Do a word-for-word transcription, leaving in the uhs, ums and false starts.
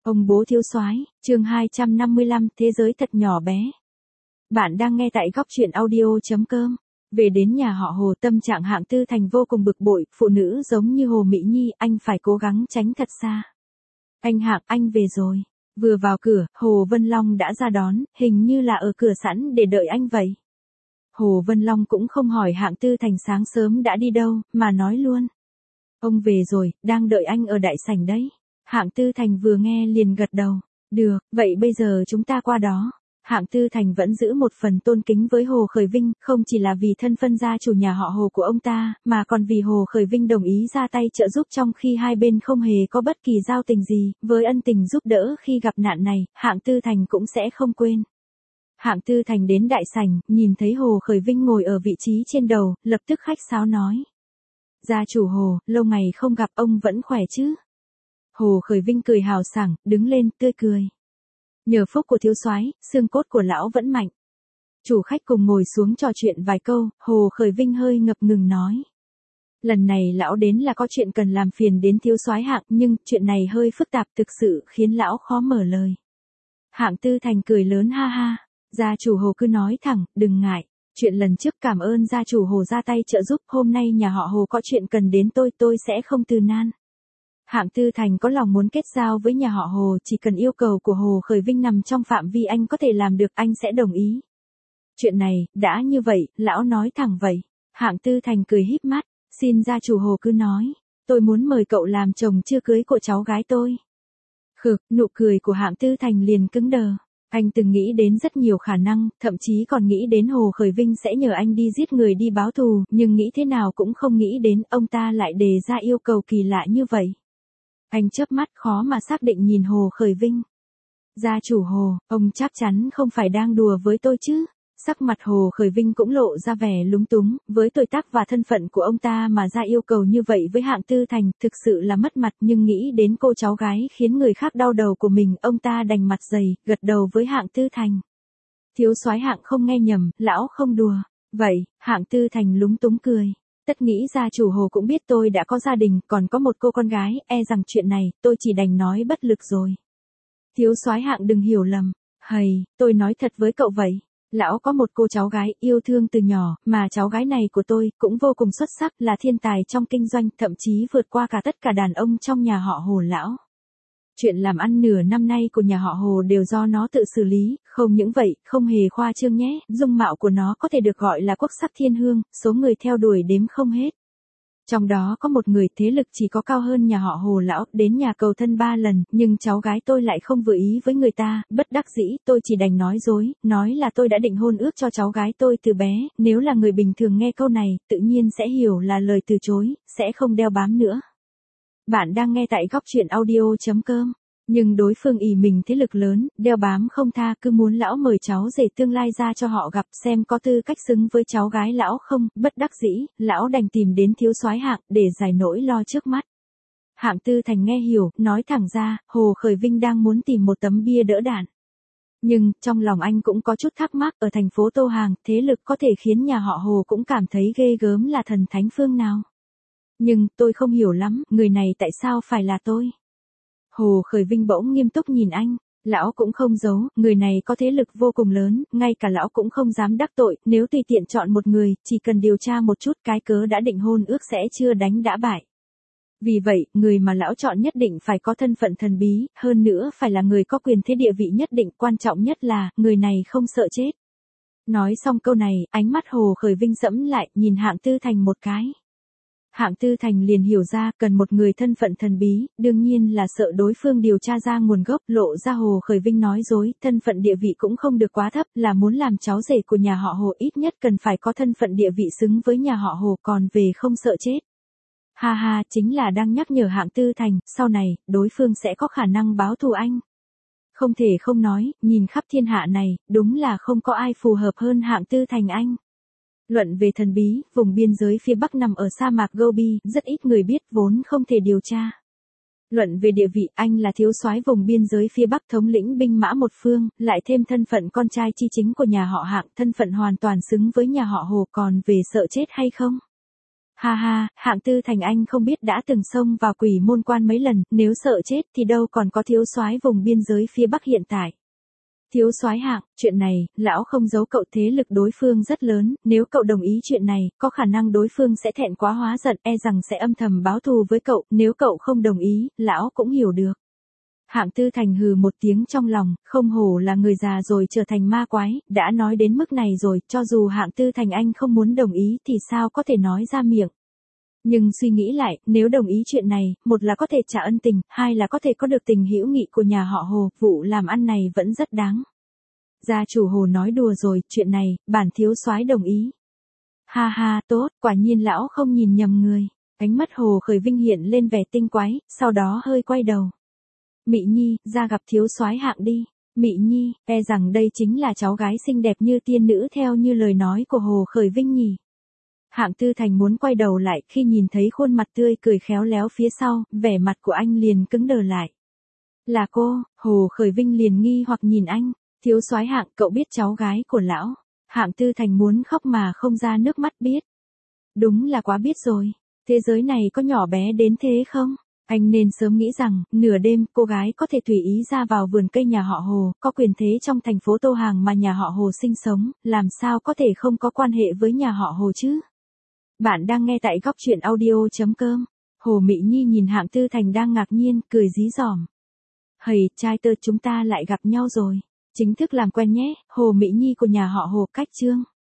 Ông bố thiếu soái, chương hai trăm năm mươi lăm, thế giới thật nhỏ bé. Bạn đang nghe tại góc truyện audio chấm com. Về đến nhà họ Hồ, tâm trạng Hạng Tư Thành vô cùng bực bội, phụ nữ giống như Hồ Mỹ Nhi, anh phải cố gắng tránh thật xa. Anh Hạng, anh về rồi. Vừa vào cửa, Hồ Vân Long đã ra đón, hình như là ở cửa sẵn để đợi anh vậy. Hồ Vân Long cũng không hỏi Hạng Tư Thành sáng sớm đã đi đâu, mà nói luôn. Ông về rồi, đang đợi anh ở đại sảnh đấy. Hạng Tư Thành vừa nghe liền gật đầu. Được, vậy bây giờ chúng ta qua đó. Hạng Tư Thành vẫn giữ một phần tôn kính với Hồ Khởi Vinh, không chỉ là vì thân phân gia chủ nhà họ Hồ của ông ta, mà còn vì Hồ Khởi Vinh đồng ý ra tay trợ giúp trong khi hai bên không hề có bất kỳ giao tình gì, với ân tình giúp đỡ khi gặp nạn này, Hạng Tư Thành cũng sẽ không quên. Hạng Tư Thành đến đại sảnh, nhìn thấy Hồ Khởi Vinh ngồi ở vị trí trên đầu, lập tức khách sáo nói. Gia chủ Hồ, lâu ngày không gặp, ông vẫn khỏe chứ? Hồ Khởi Vinh cười hào sảng, đứng lên, tươi cười. Nhờ phúc của thiếu soái, xương cốt của lão vẫn mạnh. Chủ khách cùng ngồi xuống trò chuyện vài câu, Hồ Khởi Vinh hơi ngập ngừng nói. Lần này lão đến là có chuyện cần làm phiền đến thiếu soái Hạng, nhưng chuyện này hơi phức tạp thực sự khiến lão khó mở lời. Hạng Tư Thành cười lớn ha ha, gia chủ Hồ cứ nói thẳng, đừng ngại. Chuyện lần trước cảm ơn gia chủ Hồ ra tay trợ giúp, hôm nay nhà họ Hồ có chuyện cần đến tôi, tôi sẽ không từ nan. Hạng Tư Thành có lòng muốn kết giao với nhà họ Hồ, chỉ cần yêu cầu của Hồ Khởi Vinh nằm trong phạm vi anh có thể làm được, anh sẽ đồng ý. Chuyện này, đã như vậy, lão nói thẳng vậy. Hạng Tư Thành cười híp mắt, xin gia chủ Hồ cứ nói, tôi muốn mời cậu làm chồng chưa cưới của cháu gái tôi. Khực, nụ cười của Hạng Tư Thành liền cứng đờ. Anh từng nghĩ đến rất nhiều khả năng, thậm chí còn nghĩ đến Hồ Khởi Vinh sẽ nhờ anh đi giết người đi báo thù, nhưng nghĩ thế nào cũng không nghĩ đến ông ta lại đề ra yêu cầu kỳ lạ như vậy. Anh chớp mắt khó mà xác định nhìn Hồ Khởi Vinh. Gia chủ Hồ, ông chắc chắn không phải đang đùa với tôi chứ? Sắc mặt Hồ Khởi Vinh cũng lộ ra vẻ lúng túng, với tuổi tác và thân phận của ông ta mà ra yêu cầu như vậy với Hạng Tư Thành, thực sự là mất mặt, nhưng nghĩ đến cô cháu gái khiến người khác đau đầu của mình, ông ta đành mặt dày, gật đầu với Hạng Tư Thành. Thiếu soái Hạng không nghe nhầm, lão không đùa. Vậy, Hạng Tư Thành lúng túng cười. Tất nghĩ gia chủ Hồ cũng biết tôi đã có gia đình, còn có một cô con gái, e rằng chuyện này, tôi chỉ đành nói bất lực rồi. Thiếu soái Hạng đừng hiểu lầm. Hầy, tôi nói thật với cậu vậy. Lão có một cô cháu gái yêu thương từ nhỏ, mà cháu gái này của tôi cũng vô cùng xuất sắc, là thiên tài trong kinh doanh, thậm chí vượt qua cả tất cả đàn ông trong nhà họ Hồ lão. Chuyện làm ăn nửa năm nay của nhà họ Hồ đều do nó tự xử lý, không những vậy, không hề khoa trương nhé, dung mạo của nó có thể được gọi là quốc sắc thiên hương, số người theo đuổi đếm không hết. Trong đó có một người thế lực chỉ có cao hơn nhà họ Hồ lão, đến nhà cầu thân ba lần, nhưng cháu gái tôi lại không vừa ý với người ta, bất đắc dĩ, tôi chỉ đành nói dối, nói là tôi đã định hôn ước cho cháu gái tôi từ bé, nếu là người bình thường nghe câu này, tự nhiên sẽ hiểu là lời từ chối, sẽ không đeo bám nữa. Bạn đang nghe tại góc truyện audio chấm com. Nhưng đối phương ỷ mình thế lực lớn, đeo bám không tha, cứ muốn lão mời cháu rể tương lai ra cho họ gặp xem có tư cách xứng với cháu gái lão không, bất đắc dĩ, lão đành tìm đến thiếu soái Hạng để giải nỗi lo trước mắt. Hạng Tư Thành nghe hiểu, nói thẳng ra, Hồ Khởi Vinh đang muốn tìm một tấm bia đỡ đạn. Nhưng, trong lòng anh cũng có chút thắc mắc, ở thành phố Tô Hàng, thế lực có thể khiến nhà họ Hồ cũng cảm thấy ghê gớm là thần thánh phương nào. Nhưng, tôi không hiểu lắm, người này tại sao phải là tôi? Hồ Khởi Vinh bỗng nghiêm túc nhìn anh, lão cũng không giấu, người này có thế lực vô cùng lớn, ngay cả lão cũng không dám đắc tội, nếu tùy tiện chọn một người, chỉ cần điều tra một chút cái cớ đã định hôn ước sẽ chưa đánh đã bại. Vì vậy, người mà lão chọn nhất định phải có thân phận thần bí, hơn nữa phải là người có quyền thế địa vị nhất định, quan trọng nhất là, người này không sợ chết. Nói xong câu này, ánh mắt Hồ Khởi Vinh sẫm lại, nhìn Hạng Tư Thành một cái. Hạng Tư Thành liền hiểu ra, cần một người thân phận thần bí, đương nhiên là sợ đối phương điều tra ra nguồn gốc, lộ ra Hồ Khởi Vinh nói dối, thân phận địa vị cũng không được quá thấp, là muốn làm cháu rể của nhà họ Hồ ít nhất cần phải có thân phận địa vị xứng với nhà họ Hồ, còn về không sợ chết. Ha ha, chính là đang nhắc nhở Hạng Tư Thành, sau này, đối phương sẽ có khả năng báo thù anh. Không thể không nói, nhìn khắp thiên hạ này, đúng là không có ai phù hợp hơn Hạng Tư Thành anh. Luận về thần bí, vùng biên giới phía Bắc nằm ở sa mạc Gobi, rất ít người biết, vốn không thể điều tra. Luận về địa vị, anh là thiếu soái vùng biên giới phía Bắc, thống lĩnh binh mã một phương, lại thêm thân phận con trai chi chính của nhà họ Hạng, thân phận hoàn toàn xứng với nhà họ Hồ, còn về sợ chết hay không? Ha ha, Hạng Tư Thành anh không biết đã từng xông vào Quỷ Môn Quan mấy lần, nếu sợ chết thì đâu còn có thiếu soái vùng biên giới phía Bắc hiện tại. Thiếu soái Hạng, chuyện này, lão không giấu cậu, thế lực đối phương rất lớn, nếu cậu đồng ý chuyện này, có khả năng đối phương sẽ thẹn quá hóa giận, e rằng sẽ âm thầm báo thù với cậu, nếu cậu không đồng ý, lão cũng hiểu được. Hạng Tư Thành hừ một tiếng trong lòng, không hổ là người già rồi trở thành ma quái, đã nói đến mức này rồi, cho dù Hạng Tư Thành anh không muốn đồng ý thì sao có thể nói ra miệng. Nhưng suy nghĩ lại, nếu đồng ý chuyện này, một là có thể trả ân tình, hai là có thể có được tình hữu nghị của nhà họ Hồ, vụ làm ăn này vẫn rất đáng. Gia chủ Hồ nói đùa rồi, chuyện này, bản thiếu soái đồng ý. Ha ha, tốt, quả nhiên lão không nhìn nhầm người. Ánh mắt Hồ Khởi Vinh hiện lên vẻ tinh quái, sau đó hơi quay đầu. Mị Nhi, ra gặp thiếu soái Hạng đi. Mị Nhi, e rằng đây chính là cháu gái xinh đẹp như tiên nữ theo như lời nói của Hồ Khởi Vinh nhỉ. Hạng Tư Thành muốn quay đầu lại, khi nhìn thấy khuôn mặt tươi cười khéo léo phía sau, vẻ mặt của anh liền cứng đờ lại. Là cô, Hồ Khởi Vinh liền nghi hoặc nhìn anh, thiếu soái Hạng, cậu biết cháu gái của lão. Hạng Tư Thành muốn khóc mà không ra nước mắt biết. Đúng là quá biết rồi, thế giới này có nhỏ bé đến thế không? Anh nên sớm nghĩ rằng, nửa đêm, cô gái có thể tùy ý ra vào vườn cây nhà họ Hồ, có quyền thế trong thành phố Tô Hàng mà nhà họ Hồ sinh sống, làm sao có thể không có quan hệ với nhà họ Hồ chứ? Bạn đang nghe tại góc truyện audio chấm com. Hồ Mị Nhi nhìn Hạng Tư Thành đang ngạc nhiên, cười dí dỏm. Hầy, trai tơ chúng ta lại gặp nhau rồi. Chính thức làm quen nhé, Hồ Mị Nhi của nhà họ Hồ, cách chương.